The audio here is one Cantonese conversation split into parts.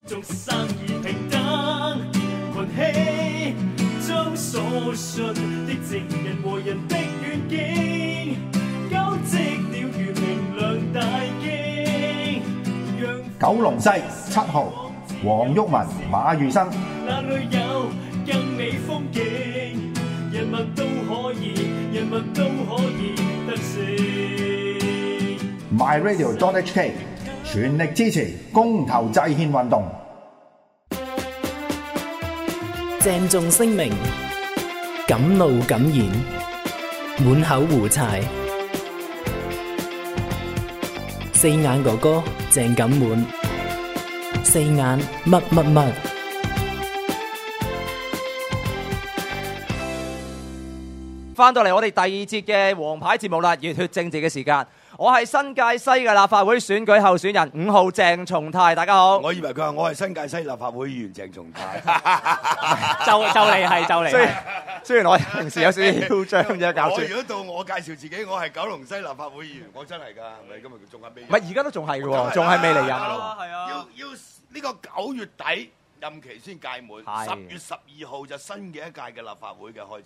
眾生而平等，群起將所信的正人和人的願景，交織了如明亮大經。 九龍西7號，黃毓民、馬裕生。 哪裏有更美風景？人民都可以，人民都可以得勝。 myradio.hk 全力支持公投制憲運動。 鄭重聲明，敢怒敢言，滿口胡柴。四眼哥哥鄭錦滿，四眼乜乜乜。 翻到嚟我哋第二節嘅王牌節目啦，熱血政治嘅時間。我係新界西嘅立法會選舉候選人5號鄭松泰，大家好。 我以為佢話我係新界西立法會議員鄭松泰， 就嚟。雖然我平時有少少囂張啫，搞住。 如果到我介紹自己，我係九龍西立法會議員，我真係㗎，係咪今日仲係未？ 唔係而家都仲係嘅喎，仲係未嚟任㗎喎。 係啊，要呢個9月底任期先屆滿，10月12號就新嘅一屆嘅立法會嘅開始。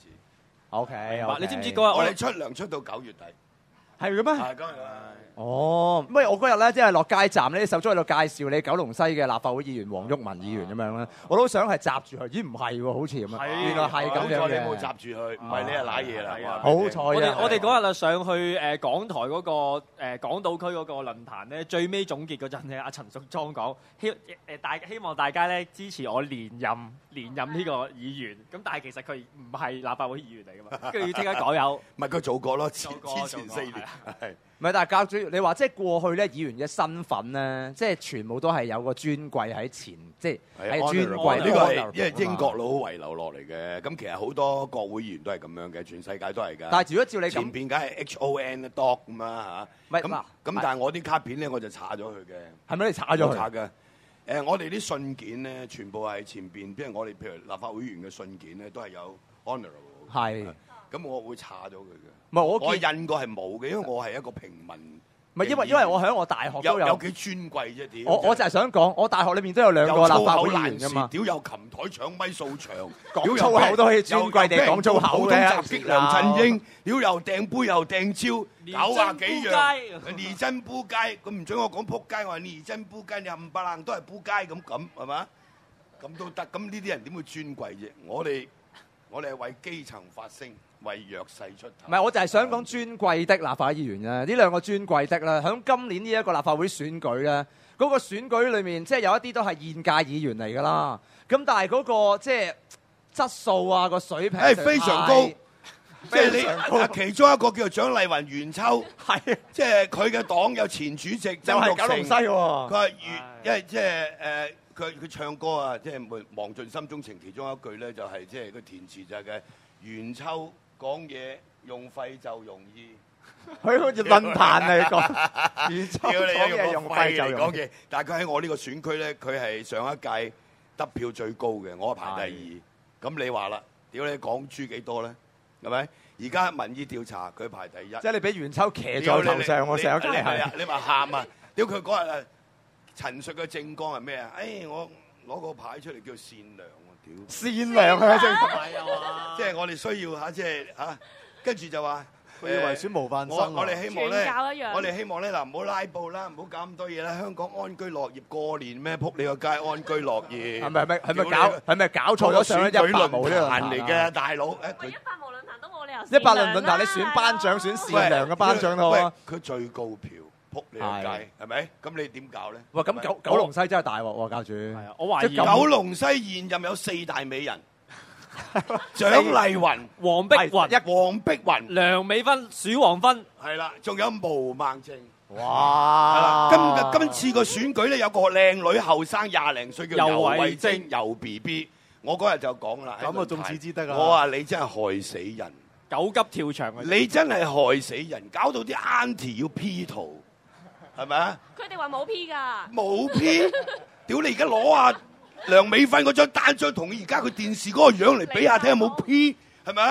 OK， 你知唔知嗰日我哋出糧出到9月底？ 係嘅咩？ 係今日。 哦，咁我嗰日咧，即係落街站呢，手足喺度介紹你九龍西嘅立法會議員黃毓民議員咁樣咧，我都想係閘住佢，咦唔係喎，好似咁樣，原來係咁樣嘅。 好彩你冇閘住佢，唔係你係賴嘢啦。 好彩啊！ 我哋嗰日啊上去港台嗰個港島區嗰個論壇咧，最尾總結嗰陣咧，阿陳淑莊講希望大家咧支持我連任呢個議員，咁但係其實佢唔係立法會議員嚟噶嘛，跟住要即刻改口。 唔係佢做過咯，之前4年係。 唔係，但係教主，你話即係過去咧，議員嘅身份咧，即係全部都係有個尊貴喺前，即係喺尊貴。 呢個係因為英國佬遺留落嚟嘅，咁其實好多國會議員都係咁樣嘅，全世界都係㗎。 但係如果照你咁， 前邊梗係 HON dog 咁啦嚇。咁但係我啲卡片咧，我就查咗佢嘅。 係咪你查咗佢？ 查嘅。我哋啲信件咧，全部係前邊，譬如我哋譬如立法會議員嘅信件咧，都係有 honourable。係。咁我會查咗佢嘅。唔係我印過係冇嘅，因為我係一個平民。 唔係因為我喺我大學都有幾尊貴啫？點？ 我就係想講，我大學裏面都有2個立法會議員㗎嘛。 屌有琴台搶咪掃場， 講粗口都可以尊貴地講粗口嘅。 襲擊梁振英，屌又掟杯又掟蕉，90幾樣。你真仆街，佢唔准我講仆街，我話你真仆街，你冚唪唥都係仆街咁係嘛？咁都得，咁呢啲人點會尊貴啫？我哋係為基層發聲。為弱勢出頭。唔係， 我就係想講尊貴的立法議員啊！呢2個尊貴的咧，喺今年呢一個立法會選舉咧，嗰個選舉裏面，即係有一啲都係現屆議員嚟㗎啦。咁但係嗰個即係質素啊，個水平係非常高。即係你其中一個叫做蔣麗芸袁秋，係即係佢嘅黨有前主席曾鈺成。九龍西喎。佢話因為即係佢唱歌啊，即係忘盡心中情，其中一句咧就係即係個填詞就係嘅袁秋。講嘢用肺就容易， 佢好似論壇嚟講，袁秋講嘢用肺就容易。但係佢喺我呢個選區咧，佢係上一屆得票最高嘅，我排第2。咁你話啦，屌你港豬幾多咧？係咪？而家民意調查佢排第1。 即係你俾袁秋騎在頭上，我上一屆係。 你話喊啊！屌佢嗰日啊，陳述嘅政綱係咩啊？我攞個牌出嚟叫善良。 善良啊！ 即係我哋需要即係跟住就話佢以為選模範生。 我哋希望咧，嗱唔好拉布啦，唔好搞咁多嘢啦，香港安居樂業過年咩？撲你個街安居樂業。 係咪搞錯咗上一100無呢個論壇嚟嘅大佬？ 100無論壇都冇理由。 100論壇你選班長選善良嘅班長都好啊。 佢最高票。撲你個街係咪？咁你點搞咧？ 哇！咁九龍西真係大鑊喎，教主。係啊， 我懷疑九龍西現任有4大美人：蔣麗芸、 黃碧雲、梁美芬、鼠王芬， 係啦，仲有毛孟靜。 哇！ 今次個選舉咧有個靚女後生20零歲叫游蕙禎，游 BB。我嗰日就講啦， 咁啊眾矢之的啊！ 我話你真係害死人， 狗急跳牆啊！ 你真係害死人，搞到啲 auntie 要 P 圖。係咪啊？ 佢哋話冇 P 㗎， 冇 P， 屌你而家攞阿梁美芬嗰張單張同而家佢電視嗰個樣嚟比下睇下有冇 P， 係咪啊？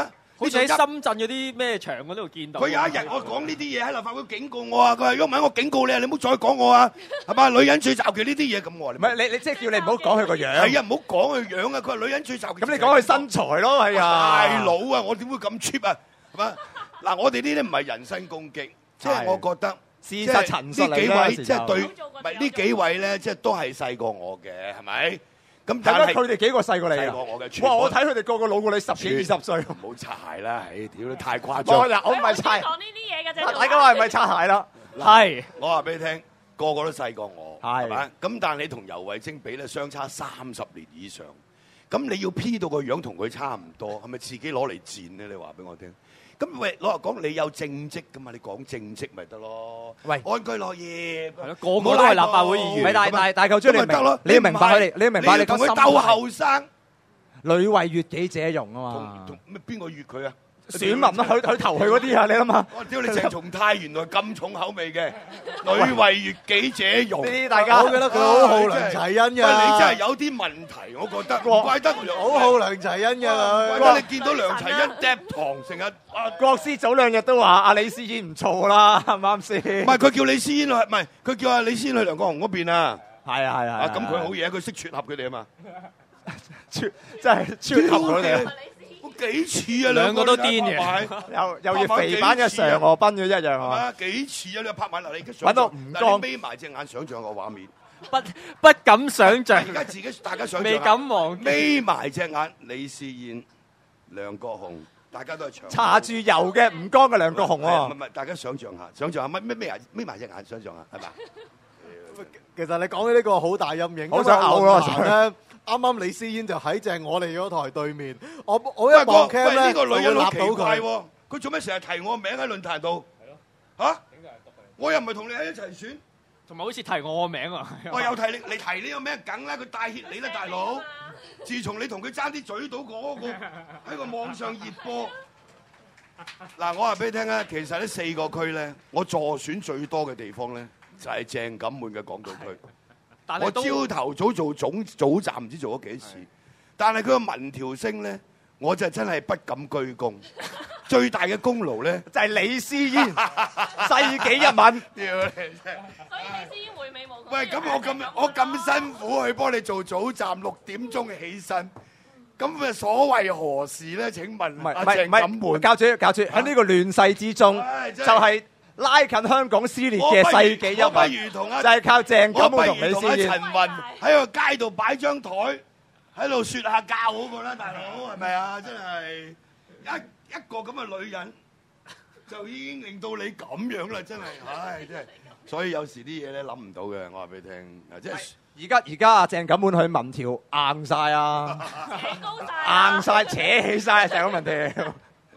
好似喺深圳嗰啲咩場嗰度見到。 佢有一日我講呢啲嘢喺立法會警告我啊！佢話：如果唔係我警告你啊，你唔好再講我啊，係嘛？女人最罩忌呢啲嘢咁我話唔係你即係叫你唔好講佢個樣。 係啊，唔好講佢樣啊！佢話女人最罩忌。 咁你講佢身材咯，係啊。 大佬啊！我點會咁 cheap 啊？係嘛？嗱，我哋呢啲唔係人身攻擊，即係我覺得事實陳述嚟啦。 呢幾位即係對，唔係呢幾位咧，即係都係細過我嘅，係咪？咁但係佢哋幾個細過你啊？ 細過我嘅。 哇！我睇佢哋個個老過你10幾20歲。 唔好擦鞋啦！唉，屌你太誇張。 我唔係擦。 講呢啲嘢嘅啫。 大家話係咪擦鞋啦？ 係。 我話俾你聽，個個都細過我， 係嘛？咁但係你同游蕙禎比咧，相差30年以上。咁你要 P 到個樣同佢差唔多，係咪自己攞嚟賤咧？你話俾我聽。咁喂，攞嚟講你有正職噶嘛？你講正職咪得咯？ 喂， 安居樂業， 個個都係立法會議員。 咪大嚿豬，你要明白佢哋，你要明白你同佢鬥後生， 女為悅己者容啊嘛。 同咩邊個悅佢啊？ 選民啊，佢投佢嗰啲啊，你諗下。 我屌你鄭松泰原來咁重口味嘅，女為悅己者容。 呢啲大家， 我覺得佢好好梁齊恩㗎。 喂，你真係有啲問題，我覺得。怪得好好梁齊恩㗎。 怪得你見到梁齊恩嗒糖成日。 國師早2日都話阿李思燕唔錯啦，啱唔啱先？ 唔係佢叫李思燕去，唔係佢叫阿李思燕去梁國雄嗰邊啊。 係啊。 咁佢好嘢，佢識撮合佢哋啊嘛。 真係撮合佢哋。 幾似啊！ 兩個都癲嘅， 又要肥版嘅嫦娥奔咗一樣啊！ 幾似啊！你拍埋嗱，你而家揾到吳剛， 眯埋隻眼，想像個畫面， 不敢想像。 而家自己大家想像， 未敢忘， 眯埋隻眼，李思燕、梁國雄，大家都係長搽住油嘅吳剛嘅梁國雄喎。 唔係，大家想像下乜眯埋隻眼，想像下係咪？ 其實你講起呢個好大陰影， 好想嘔咯！ 啱啱李思燕就喺正我哋嗰台對面，我一望 cam 咧， 呢個女人好奇怪佢。 喎，佢做咩成日提我名喺論壇度？嚇！我又唔係同你喺一齊選， 同埋好似提我個名啊！ 我有提你提呢個名梗啦，佢帶挈你啦，大佬。自從你同佢爭啲嘴到嗰個喺個網上熱播，嗱，我話俾你聽啊，其實呢4個區咧，我助選最多嘅地方咧，就係鄭錦滿嘅港島區。我朝頭早做早站唔知做咗幾次，但係佢個民調升咧，我就真係不敢居功。最大嘅功勞咧就係李思燕，世紀一吻。 屌你真係！ 所以李思燕回味無窮。 喂，咁我咁辛苦去幫你做早站，6點鐘起身，咁啊所謂何事咧？請問阿鄭錦滿教主喺呢個亂世之中，就係拉近香港撕裂嘅世紀一吻，就係靠鄭錦滿同李思燕。 陳雲喺個街度擺張台，喺度説下教好過啦，大佬係咪啊？真係一個咁嘅女人，就已經令到你咁樣啦，真係，唉，真係。所以有時啲嘢咧諗唔到嘅，我話俾你聽，即係而家阿鄭錦滿去民調硬曬啊，硬曬扯起曬成個民調。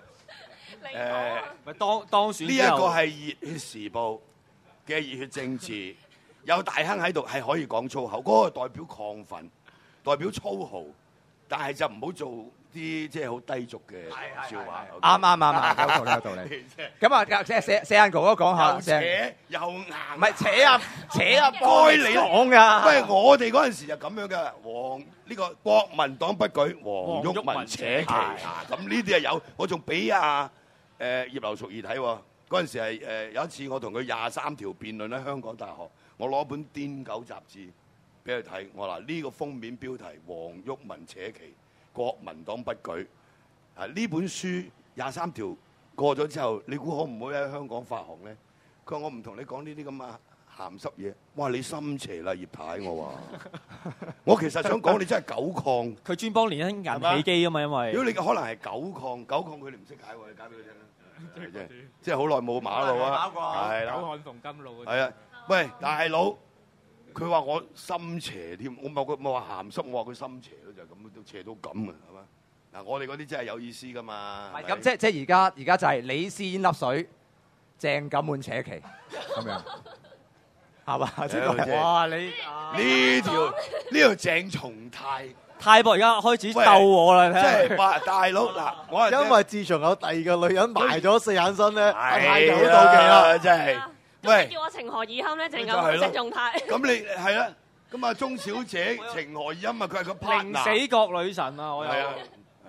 咪當選呢一個係熱血時報嘅熱血政治，有大亨喺度係可以講粗口，嗰個代表亢奮，代表粗豪，但係就唔好做啲即係好低俗嘅笑話。 啱，有道理。咁啊，即係四眼哥哥講下， 又扯又硬， 唔係扯啊，該你講噶。 喂，我哋嗰陣時就咁樣噶，呢個國民黨不舉，黃毓民扯旗啊！咁呢啲係有，我仲俾葉劉淑儀睇喎。嗰陣時係有一次我同佢23條辯論喺香港大學，我攞本《癲狗》雜誌俾佢睇，我話呢個封面標題黃毓民扯旗，國民黨不舉。啊，呢本書23條過咗之後，你估可唔可以喺香港發行咧？佢話我唔同你講呢啲咁啊鹹濕嘢。哇，你心邪啦，葉太，我話。我其實想講你真係狗抗。 佢專幫連恩人起機啊嘛，因為如果你可能係狗抗佢哋唔識解喎，你解俾佢聽啦。即係好耐冇馬路啊，係啦， 久旱逢甘露。 係啊，喂，大佬，佢話我心邪添，我冇話鹹濕，我話佢心邪咯，就係咁，都邪到咁啊，係嘛？嗱，我哋嗰啲真係有意思噶嘛。 係咁，即係而家就係李思燕粒水，鄭錦滿扯旗咁樣，係嘛？ 哇！你呢條鄭松泰博而家開始鬥我啦， 即係話大佬嗱，我因為自從有第二個女人埋咗四眼身咧，阿泰就好妒妒忌啦， 真係。 喂，叫我情何以堪咧？鄭松泰。 咁你係啦，咁啊鐘小姐情何以堪啊？佢係個 partner。 寧死角女神啊！我係啊，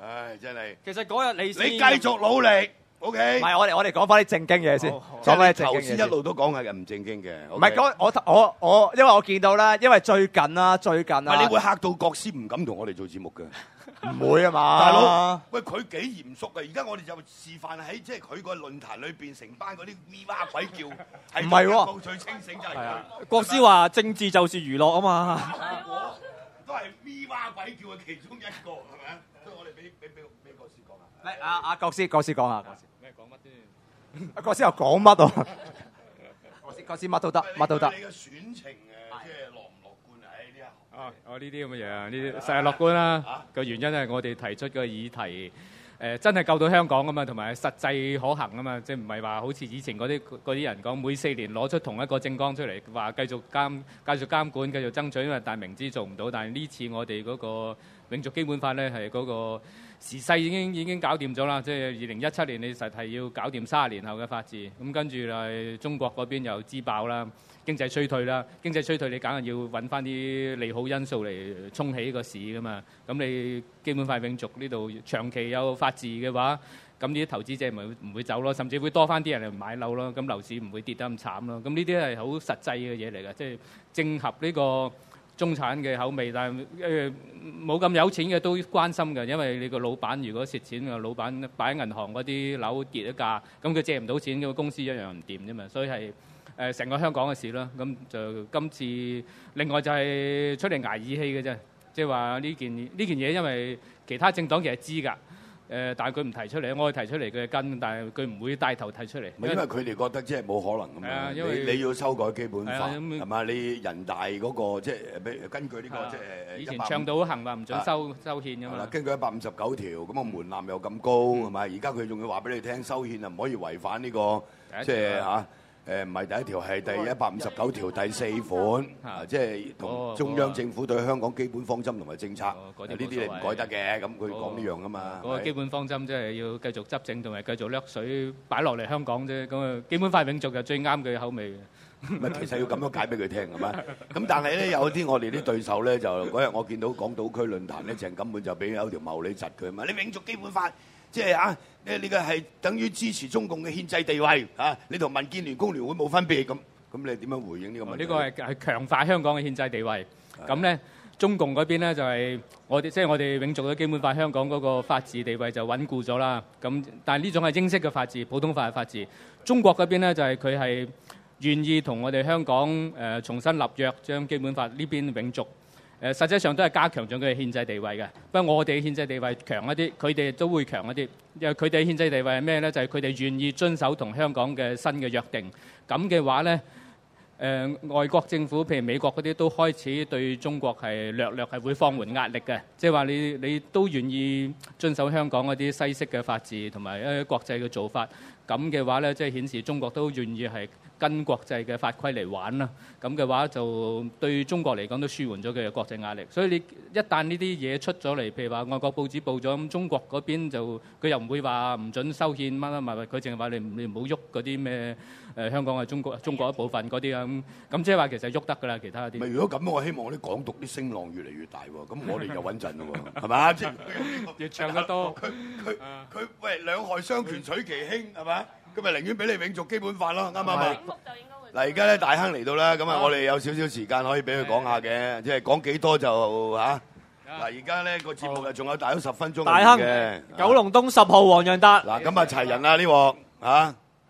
唉，真係。 其實嗰日你繼續努力。OK， 唔係我哋講翻啲正經嘢先， 講翻頭先一路都講係唔正經嘅。 唔係我，因為我見到咧，因為最近啦， 唔係你會嚇到國師唔敢同我哋做節目嘅， 唔會啊嘛， 大佬。喂，佢幾嚴肅嘅，而家我哋就示範喺即係佢個論壇裏邊，成班嗰啲咪哇鬼叫，係唔係喎？ 最清醒就係佢。 國師話政治就是娛樂啊嘛， 我都係咪哇鬼叫嘅其中一個，係咪啊？所以我哋俾國師講下。 嚟阿國師講下。 咩講乜先？ 阿國師又講乜啊？國師乜都得，乜都得。 你嘅選情即係樂唔樂觀啊？喺呢一我呢啲咁嘅嘢，呢啲實係樂觀啦。個原因係我哋提出嘅議題，真係救到香港啊嘛，同埋實際可行啊嘛，即係唔係話好似以前嗰啲人講，每4年攞出同一個政綱出嚟，話繼續監管、繼續爭取，因為但明知做唔到。但係呢次我哋嗰個永續基本法咧，係嗰個時勢已經搞掂咗啦。即係2017年你實係要搞掂30年後嘅法治。咁跟住係中國嗰邊又支爆啦，經濟衰退啦，經濟衰退你梗係要揾翻啲利好因素嚟衝起個市噶嘛。咁你基本法永續呢度長期有法治嘅話，咁呢啲投資者咪唔會走咯，甚至會多翻啲人嚟買樓咯。咁樓市唔會跌得咁慘咯。咁呢啲係好實際嘅嘢嚟㗎，即係正合呢個中產嘅口味，但係冇咁有錢嘅都關心嘅，因為你個老闆如果蝕錢嘅，老闆擺喺銀行嗰啲樓跌咗價，咁佢借唔到錢，個公司一樣唔掂啫嘛。所以係成個香港嘅事啦。咁就今次另外就係出嚟捱義氣嘅啫，即係話呢件嘢，因為其他政黨其實知㗎。但係佢唔提出嚟，我提出嚟佢跟，但係佢唔會帶頭提出嚟。 因為佢哋覺得即係冇可能咁樣。因為你要修改基本法係嘛？你人大嗰個即係根據呢個即係以前倡導行話唔準修憲㗎嘛。 根據159條，咁個門檻又咁高係咪？而家佢仲要話俾你聽，修憲啊唔可以違反呢個即係嚇。唔係第一條，係第159條第4款，即係同中央政府對香港基本方針同埋政策，呢啲你唔改得嘅。咁佢講呢樣噶嘛。 嗰個基本方針即係要繼續執政同埋繼續掠水擺落嚟香港啫。咁啊，基本法永續就最啱佢口味嘅。 咪其實要咁樣解俾佢聽係嘛？咁但係咧有啲我哋啲對手咧就嗰日我見到港島區論壇咧，鄭根本就俾有條茂利窒佢嘛。你永續基本法。即係啊！你個係等於支持中共嘅憲制地位啊！你同民建聯、工聯會冇分別咁，你點樣回應呢個問題？ 呢個係強化香港嘅憲制地位。咁咧，中共嗰邊咧就係我哋永續咗基本法，香港嗰個法治地位就穩固咗啦。咁但係呢種係英式嘅法治，普通法嘅法治。中國嗰邊咧就係佢係願意同我哋香港重新立約，將基本法呢邊永續。實際上都係加強咗佢嘅憲制地位嘅，不過我哋嘅憲制地位強一啲，佢哋都會強一啲。因為佢哋嘅憲制地位係咩呢？就係佢哋願意遵守同香港嘅新嘅約定。咁嘅話呢，外國政府譬如美國嗰啲都開始對中國係略係會放緩壓力嘅，即係話你都願意遵守香港嗰啲西式嘅法治同埋一啲國際嘅做法。咁嘅話呢，即係顯示中國都願意係跟國際嘅法規嚟玩啦。咁嘅話就對中國嚟講都舒緩咗佢嘅國際壓力。所以你一旦呢啲嘢出咗嚟，譬如話外國報紙報咗，咁中國嗰邊就佢又唔會話唔準修憲乜乜乜，佢淨係話你唔好喐嗰啲咩香港係中國一部分嗰啲啊。咁即係話其實喐得㗎啦，其他啲。 咪如果咁，我希望啲港獨啲聲浪越嚟越大喎。咁我哋就穩陣咯喎，係嘛？即係越唱得多。 佢喂兩害相權取其輕係嘛？咁咪寧願俾你永續基本法咯，啱唔啱啊？嗱，而家咧大亨嚟到啦，咁啊，我哋有少少時間可以俾佢講下嘅，即係講幾多就嚇。嗱，而家咧個節目啊，仲有大約10分鐘嘅。 大亨，九龍東10號黃洋達。 嗱，咁啊齊人啦呢鑊嚇。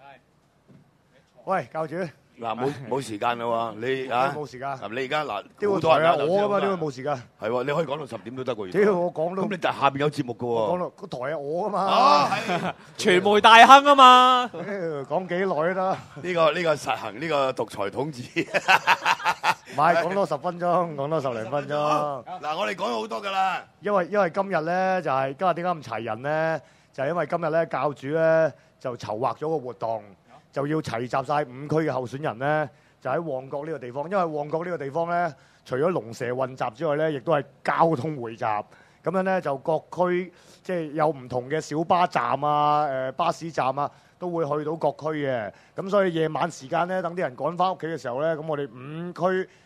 喂，教主。 嗱，冇時間啦喎，你啊冇時間。 你而家嗱， 好多人啊，我啊嘛，點會冇時間？ 係喎，你可以講到10點都得喎。 屌，我講到。 咁你下邊有節目㗎喎。 講到個台係我啊嘛。 啊，係。 傳媒大亨啊嘛。 講幾耐都得。 呢個實行呢個獨裁統治。 唔係講多10分鐘，講多10零分鐘。 嗱，我哋講咗好多㗎啦。 因為今日咧就係今日點解咁齊人咧？就係因為今日咧教主咧就籌劃咗個活動。就要齊集晒5區嘅候選人咧，就喺旺角呢個地方。因為旺角呢個地方咧，除咗龍蛇混雜之外咧，亦都係交通匯集。咁樣咧就各區即係有唔同嘅小巴站啊、巴士站啊，都會去到各區嘅。咁所以夜晚時間咧，等啲人趕翻屋企嘅時候咧，咁我哋5區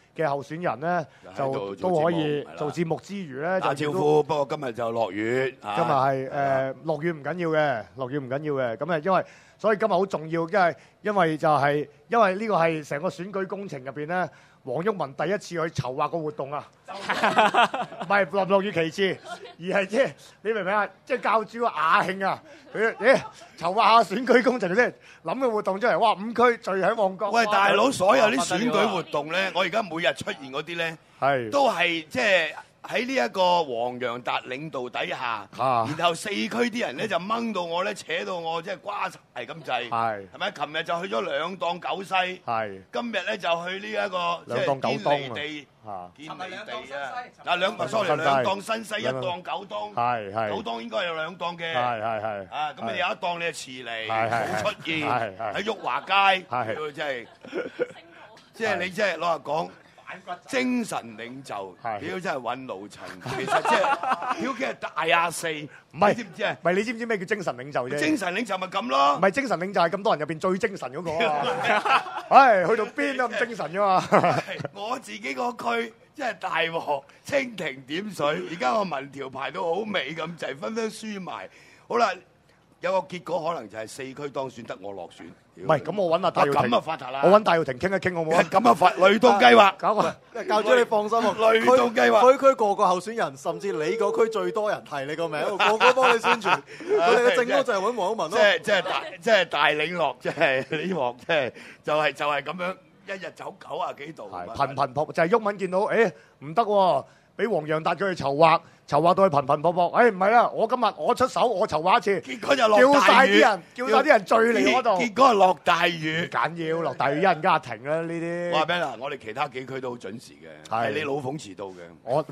嘅候選人咧，就都可以做節目之餘咧， 打招呼。不過今日就落雨， 今日係落雨唔緊要嘅，落雨唔緊要嘅。咁啊，所以今日好重要，因為呢個係成個選舉工程入邊咧，黃毓民第一次去籌劃個活動啊，唔係落雨其次，而係即係你明唔明啊？即係教主個雅興啊，佢籌劃下選舉工程先，諗個活動出嚟，哇！5區聚喺旺角。 喂，大佬，所有啲選舉活動咧，我而家每日出現嗰啲咧，都係即係。喺呢一個黃洋達領導底下，然後4區啲人咧就掹到我咧，扯到我即係瓜柴咁滯，係咪？琴日就去咗兩檔九西，今日咧就去呢一個即係堅尼地，堅尼地啊！嗱兩檔新西，一檔九東，九東應該有兩檔嘅，啊咁你有一檔你係遲嚟冇出現喺裕華街，真係即係你即係老實講。精神領袖，屌真係揾老襯，其實即係屌佢係大亞四，唔係知唔知啊？ 唔係你知唔知咩叫精神領袖啫？ 精神領袖咪咁咯？ 唔係精神領袖係咁多人入邊最精神嗰個啊！唉，去到邊都咁精神噶嘛！ 我自己個區即係大鑊，蜻蜓點水，而家個民調排到好尾咁滯，紛紛輸埋。好啦，有個結果可能就係4區當選得我落選。 唔係，咁我揾阿戴耀廷， 咁啊發達啦！ 我揾戴耀廷傾一傾好唔好啊？ 咁啊發雷動計劃， 搞個教主你放心喎， 雷動計劃， 區個候選人，甚至你個區最多人提你個名，個個幫你宣傳。佢哋嘅政綱就係揾黃毓民咯。 即係大領落，即係呢鑊，即係就係咁樣，一日走90幾度。 頻頻撲就係毓民見到，誒唔得喎，俾黃洋達佢去籌劃到去頻頻撲撲。誒唔係啦，我今日我出手，我籌劃一次。結果就落大雨， 叫晒啲人聚嚟嗰度。 結果係落大雨， 緊要落大雨，一陣間停啦呢啲。 話俾你嗱，我哋其他幾區都好準時嘅，係你老馮遲到嘅。 我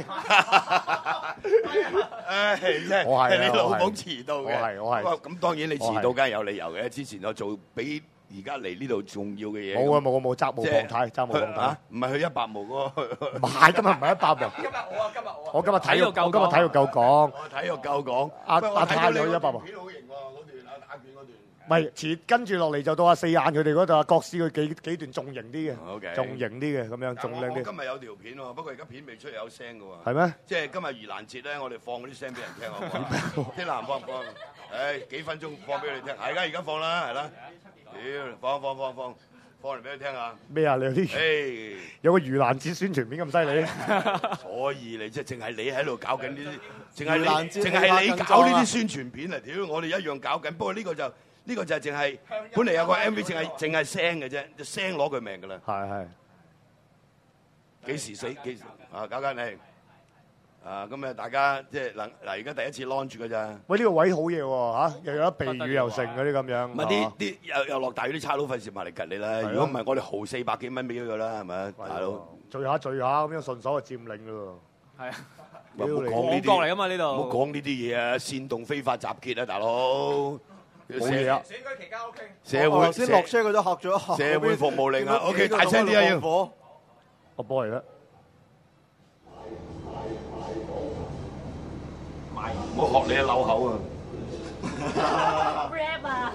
係你老馮遲到嘅。 我係。 咁當然你遲到梗係有理由嘅。之前我做比而家嚟呢度重要嘅嘢。 冇責無旁貸，責無旁貸。 唔係去100毛嗰個。 唔係，今日唔係100毛。我今日體育夠講。 體育夠講。 阿太去100毛。 片好型喎，嗰段打拳嗰段。 唔係，跟住落嚟就到阿四眼佢哋嗰度，國師佢幾段仲型啲嘅，仲型啲嘅咁樣，仲靚啲。 我今日有條片喎，不過而家片未出有聲嘅喎。 係咩？ 即係今日盂蘭節咧，我哋放嗰啲聲俾人聽好唔好？啲男放唔放？誒幾分鐘放俾你聽，係而家放啦，係啦。屌，放嚟俾佢聽下。咩啊？你有啲有個盂蘭節宣傳片咁犀利？所以你即係淨係你喺度搞緊呢啲，淨係你搞呢啲宣傳片啊！屌，我哋一樣搞緊，不過呢個就係淨係本嚟有個 MV 淨係聲嘅啫，聲攞佢命㗎啦。係。幾時死？幾時啊？搞緊你。啊，咁大家即係嗱，而家第一次 launch 㗎咋？喂，呢個位好嘢喎嚇，又有得避雨又剩嗰啲咁樣。唔係啲又落大雨啲差佬費事埋嚟吉你啦。如果唔係，我哋豪400幾蚊俾咗佢啦，係咪大佬？聚下咁樣順手就佔領㗎喎。係啊，唔好講呢啲。國嚟㗎嘛呢度。唔好講呢啲嘢啊！煽動非法集結啊，大佬。冇嘢啊。選舉期間 OK。社會先落車佢都嚇咗一嚇。社會服務令啊 ，OK， 大聲啲啊要。個波嚟啦。唔好學你啊，漏口啊！rap 啊！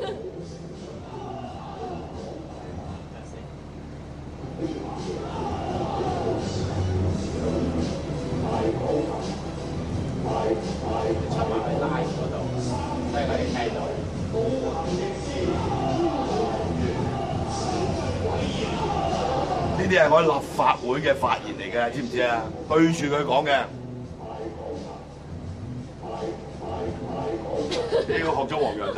呢啲係我立法會嘅發言嚟嘅，知唔知啊？對住佢講嘅。呢個學咗黃洋達。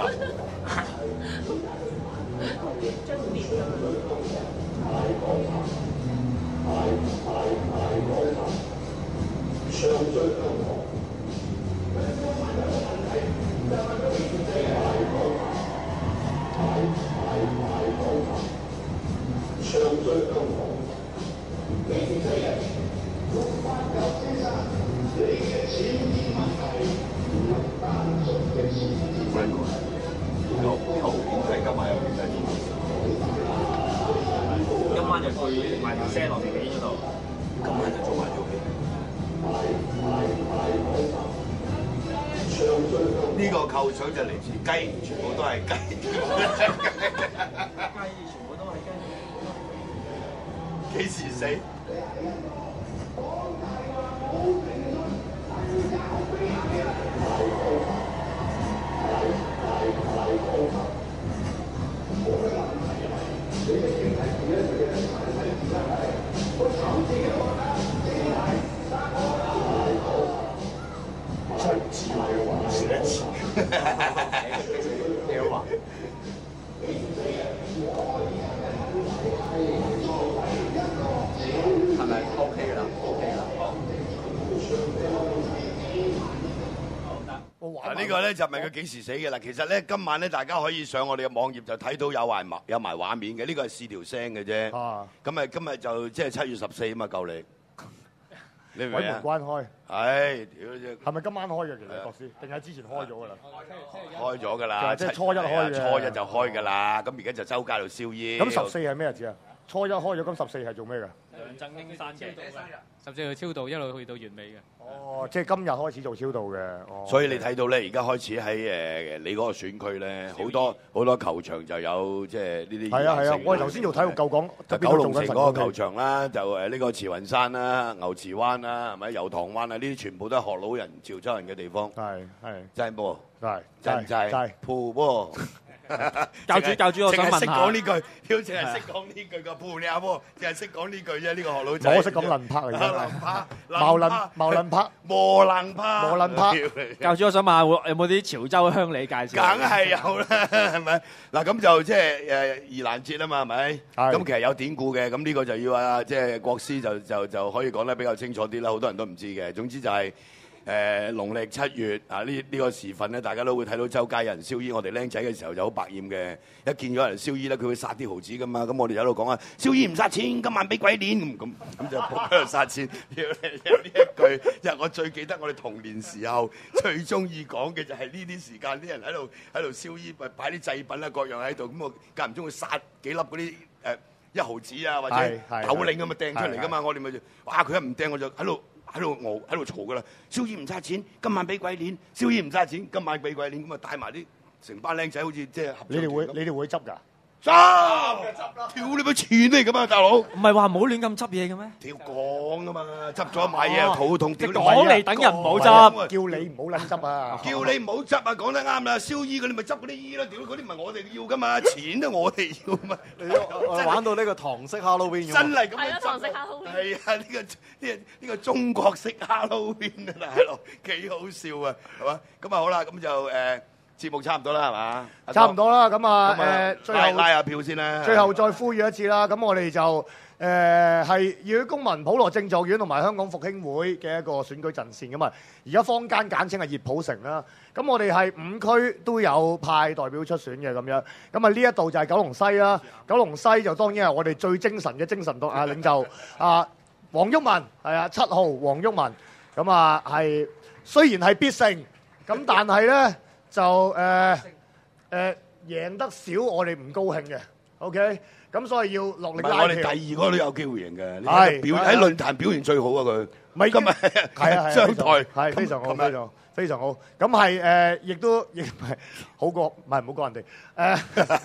今晚就去買條聲落條片嗰度，今晚就做埋條片。呢個扣水就嚟自雞，全部都係雞。 幾時死？ 係咪 OK 啦？OK 啦。 呢個咧就問佢幾時死嘅啦。其實咧今晚咧大家可以上我哋嘅網頁就睇到有埋畫面嘅。呢個係試條聲嘅啫。咁啊今日就即係7月14啊嘛，夠你。你明唔明啊？ 鬼門關開。 係，屌啫！ 係咪今晚開嘅？其實國師，定係之前開咗㗎啦？ 開咗㗎啦， 即係初一開嘅。 初一就開㗎啦。咁而家就周街度燒煙。 咁14係咩日子啊？初一開咗，咁14係做咩㗎？ 梁振英生日 14去超度，一路去到完美嘅。 哦，即係今日開始做超度嘅。哦。 所以你睇到咧，而家開始喺你嗰個選區咧，好多球場就有即係呢啲。 係啊係啊，我哋頭先做體育夠講， 九龍城嗰個球場啦，就呢個慈雲山啦、牛池灣啦，係咪油塘灣啊？呢啲全部都係學老人、潮州人嘅地方。 係。 真波。 係。 真。鋪波。 教主，我想問下， 淨係識講呢句，屌，淨係識講呢句個鋪你阿波，淨係識講呢句啫。呢個學老仔。 我識講輪拍嚟㗎。茅輪拍。 磨能拍。 教主，我想問下，有冇啲潮州鄉里介紹？ 梗係有啦，係咪？嗱咁就即係盂蘭節啊嘛，係咪？咁其實有典故嘅，咁呢個就要即係國師就可以講得比較清楚啲啦。好多人都唔知嘅。總之就係。農曆7月啊，呢個時分咧，大家都會睇到周街有人燒衣。我哋僆仔嘅時候就好百厭嘅，一見咗有人燒衣咧，佢會殺啲毫子噶嘛。咁我哋喺度講啊，燒衣唔殺錢，今晚俾鬼鏈咁就喺度殺錢。呢一句，即係我最記得我哋童年時候最中意講嘅就係呢啲時間，啲人喺度燒衣，咪擺啲祭品啊各樣喺度。咁我間唔中會殺幾粒嗰啲1毫子啊，或者斗零咁啊掟出嚟噶嘛。我哋咪哇佢一唔掟我就喺度嘈噶啦！燒衣唔差錢，今晚俾鬼鏈；燒衣唔差錢，今晚俾鬼鏈。咁啊帶埋啲成班僆仔，好似即係合。 你哋會執㗎？ 執！屌你咪錢嚟㗎嘛，大佬！唔係話唔好亂咁執嘢嘅咩？ 屌講㗎嘛，執咗買嘢又肚痛。 即係講嚟等人唔好執， 叫你唔好撚執啊！ 叫你唔好執啊！講得啱啦，燒衣嗰啲咪執嗰啲衣啦，屌嗰啲唔係我哋要㗎嘛，錢都我哋要嘛。 玩到呢個唐式 Halloween 真係咁樣係啊，唐式 Halloween。係啊，呢個中國式 Halloween 啊，大佬幾好笑啊，係嘛？咁啊好啦，咁就節目差唔多啦，係嘛？ 差唔多啦，咁啊最後拉下票先啦。 最後再呼籲一次啦，咁我哋就係議會公民普羅政助院同埋香港復興會嘅一個選舉陣線咁啊。而家坊間簡稱係熱普城啦。咁我哋係5區都有派代表出選嘅咁樣。咁啊呢一度就係九龍西啦。九龍西就當然係我哋最精神嘅精神領袖黃毓民，係啊7號黃毓民。咁啊係雖然係必勝，咁但係咧。就贏得少，我哋唔高興嘅。OK，咁所以要落力拉票。 我哋第2個都有機會贏嘅。係喺論壇表現最好啊！佢咪今日係啊上台係非常好，非常好。咁係亦唔係好過，唔好過人哋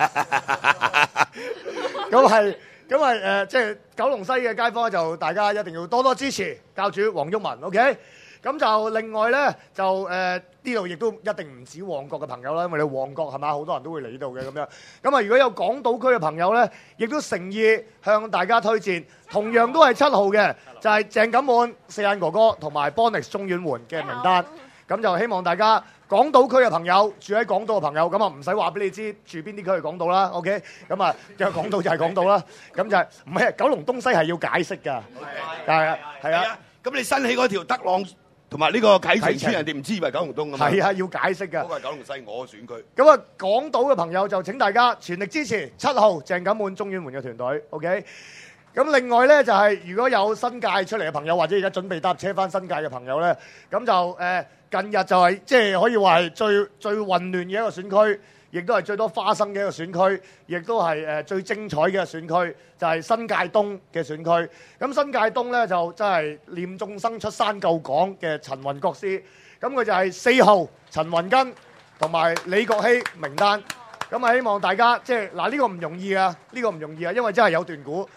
咁係即係九龍西嘅街坊就大家一定要多多支持教主黃毓民。OK。咁就另外咧，就呢度亦都一定唔止旺角嘅朋友啦，因為你旺角係嘛，好多人都會嚟到嘅咁樣。咁啊，如果有港島區嘅朋友咧，亦都誠意向大家推薦，同樣都係7號嘅，就係鄭錦滿、四眼哥哥同埋 Bonix 中遠援嘅名單。咁就希望大家港島區嘅朋友，住喺港島嘅朋友，咁啊唔使話俾你知住邊啲區係港島啦。OK，咁啊嘅港島就係港島啦。咁就係唔係九龍東西係要解釋㗎？係啊。 咁你新起嗰條德朗同埋呢個啟晴邨，人哋唔知以為九龍東㗎嘛？ 係啊，要解釋㗎。 嗰個係九龍西我選區。 咁啊，港島嘅朋友就請大家全力支持7號鄭錦滿中遠援嘅團隊。OK。咁另外咧就係如果有新界出嚟嘅朋友，或者而家準備搭車翻新界嘅朋友咧，咁就近日就係即係可以話係最混亂嘅一個選區，亦都係最多花生嘅一個選區，亦都係最精彩嘅一個選區，就係新界東嘅選區。咁新界東咧就真係念眾生出山救港嘅陳雲國師，咁佢就係4號陳雲根同埋李國希名單。咁啊希望大家即係嗱呢個唔容易啊，呢個唔容易啊，因為真係有段估。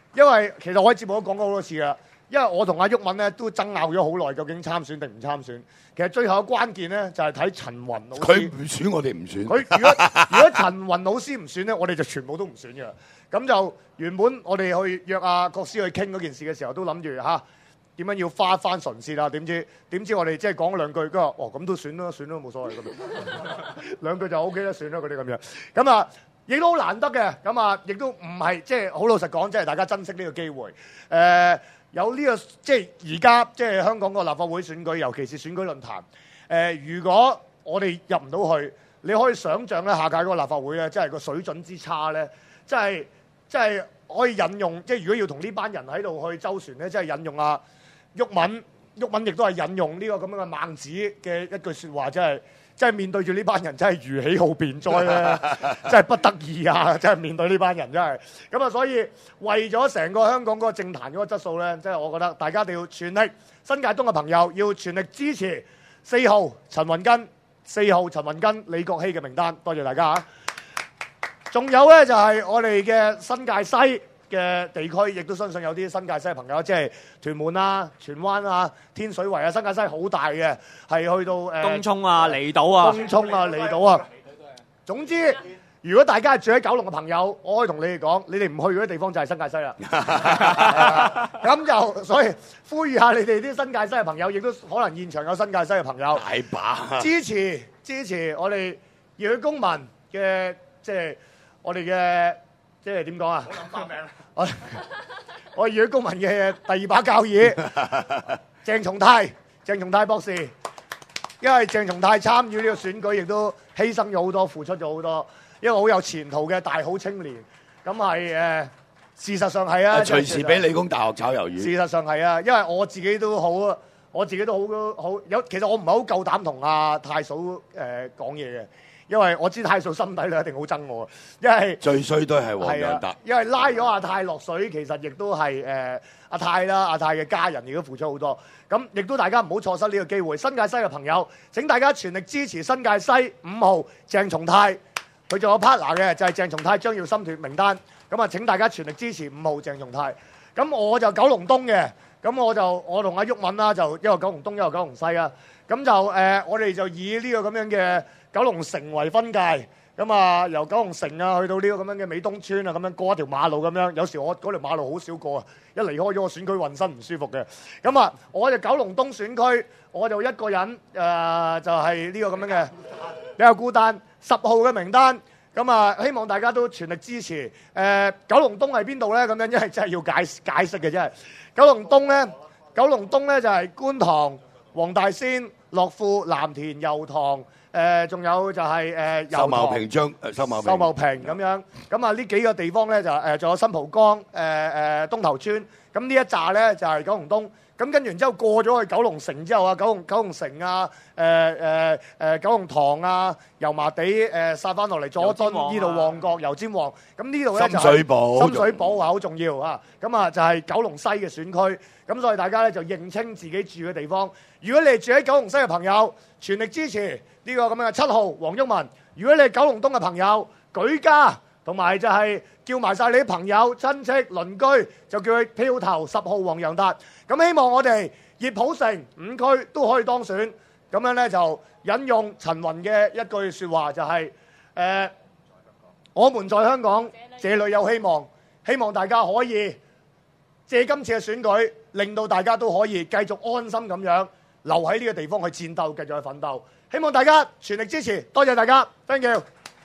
因為其實我喺節目都講過好多次啦。因為我同阿毓民咧都爭拗咗好耐，究竟參選定唔參選？其實最後嘅關鍵咧就係睇陳雲老師。 佢唔選，我哋唔選。 佢如果陳雲老師唔選咧，我哋就全部都唔選嘅。咁就原本我哋去約阿國師去傾嗰件事嘅時候，都諗住點樣要花翻唇舌啊？點知我哋即係講兩句，佢話咁都選啦，選啦冇所謂咁樣，兩句就 OK 啦，選啦嗰啲咁樣。咁啊，亦都好難得嘅。咁啊，亦都唔係即係好老實講，即係大家珍惜呢個機會。有呢個即係而家即係香港個立法會選舉，尤其是選舉論壇。如果我哋入唔到去，你可以想像咧下屆嗰個立法會咧，即係個水準之差咧，即係可以引用，即係如果要同呢班人喺度去周旋咧，即係引用阿毓民亦都係引用呢個咁樣嘅孟子嘅一句説話，即係面對住呢班人，真係如喜好辯哉咧，真係不得已啊！真係面對呢班人真係咁啊，所以為咗成個香港嗰個政壇嗰個質素咧，即係我覺得大家一定要全力，新界東嘅朋友要全力支持4號陳雲根、4號陳雲根、李國熙嘅名單，多謝大家嚇。仲有咧就係我哋嘅新界西嘅地區，亦都相信有啲新界西嘅朋友，即係屯門啊、荃灣啊、天水圍啊，新界西好大嘅，係去到東涌啊、離島啊、 東涌啊、離島啊。總之，如果大家係住喺九龍嘅朋友，我可以同你哋講，你哋唔去嗰啲地方就係新界西啦。咁就所以呼籲下你哋啲新界西嘅朋友，亦都可能現場有新界西嘅朋友， 大把支持我哋熱血公民嘅，即係我哋嘅。即係點講啊？我諗翻名我熱血公民嘅第二把交椅鄭松泰博士，因為鄭松泰參與呢個選舉，亦都犧牲咗好多，付出咗好多，一個好有前途嘅大好青年。咁係事實上係啊， 隨時俾理工大學炒魷魚。 事實上係啊，因為我自己都好有，其實我唔係好夠膽同阿太嫂講嘢嘅。因為我知太嫂心底裏一定好憎我，因為最衰都係黃洋達。 因為拉咗阿泰落水，其實亦都係阿泰啦，阿泰嘅家人亦都付出好多。咁亦都大家唔好錯失呢個機會。新界西嘅朋友，請大家全力支持新界西5號鄭松泰，佢仲有 partner 嘅就係鄭松泰、張耀森脱名單。咁啊，請大家全力支持5號鄭松泰。咁我就九龍東嘅，咁我同阿毓民啦，就一個九龍東，一個九龍西啊。咁就我哋就以呢個咁樣嘅九龍城為分界，咁啊由九龍城啊去到呢個咁樣嘅美東村啊，咁樣過一條馬路咁樣。有時我嗰條馬路好少過啊，一離開咗個選區渾身唔舒服嘅。咁啊，我就九龍東選區，我就一個人就係呢個咁樣嘅比較孤單10號嘅名單。咁啊，希望大家都全力支持。九龍東係邊度咧？咁樣因為真係要解釋嘅，真係九龍東咧就係觀塘、黃大仙、樂富、藍田、油塘。仲有就係秀茂坪秀茂坪咁樣，咁啊呢幾個地方咧就仲有新蒲崗、東頭村，咁呢一紮咧就係九龍東，咁跟住然之後過咗去九龍城之後啊，九龍城啊，九龍塘啊，油麻地殺翻落嚟佐敦呢度旺角油尖旺，咁呢度咧就係深水埗啊，好重要啊，咁啊就係九龍西嘅選區，咁所以大家咧就認清自己住嘅地方。如果你係住喺九龍西嘅朋友，全力支持呢個咁樣嘅7號黃毓民。如果你係九龍東嘅朋友，舉家同埋就係叫埋晒你啲朋友、親戚、鄰居，就叫佢票投10號黃洋達。咁希望我哋熱普城5區都可以當選。咁樣咧就引用陳雲嘅一句説話，就係我們在香港這裏有希望，希望大家可以借今次嘅選舉，令到大家都可以繼續安心咁樣留喺呢個地方去戰鬥，繼續去奮鬥。希望大家全力支持，多謝大家 ，thank you。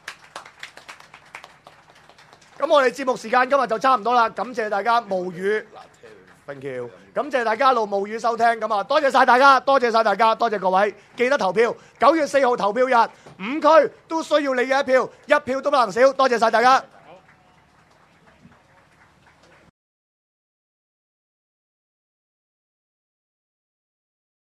咁我哋節目時間今日就差唔多啦，感謝大家無語 ，thank you。感謝大家一路無語收聽，咁啊多謝晒大家，多謝晒大家，多謝各位，記得投票，9月4號投票日，5區都需要你嘅一票，一票都不能少，多謝晒大家。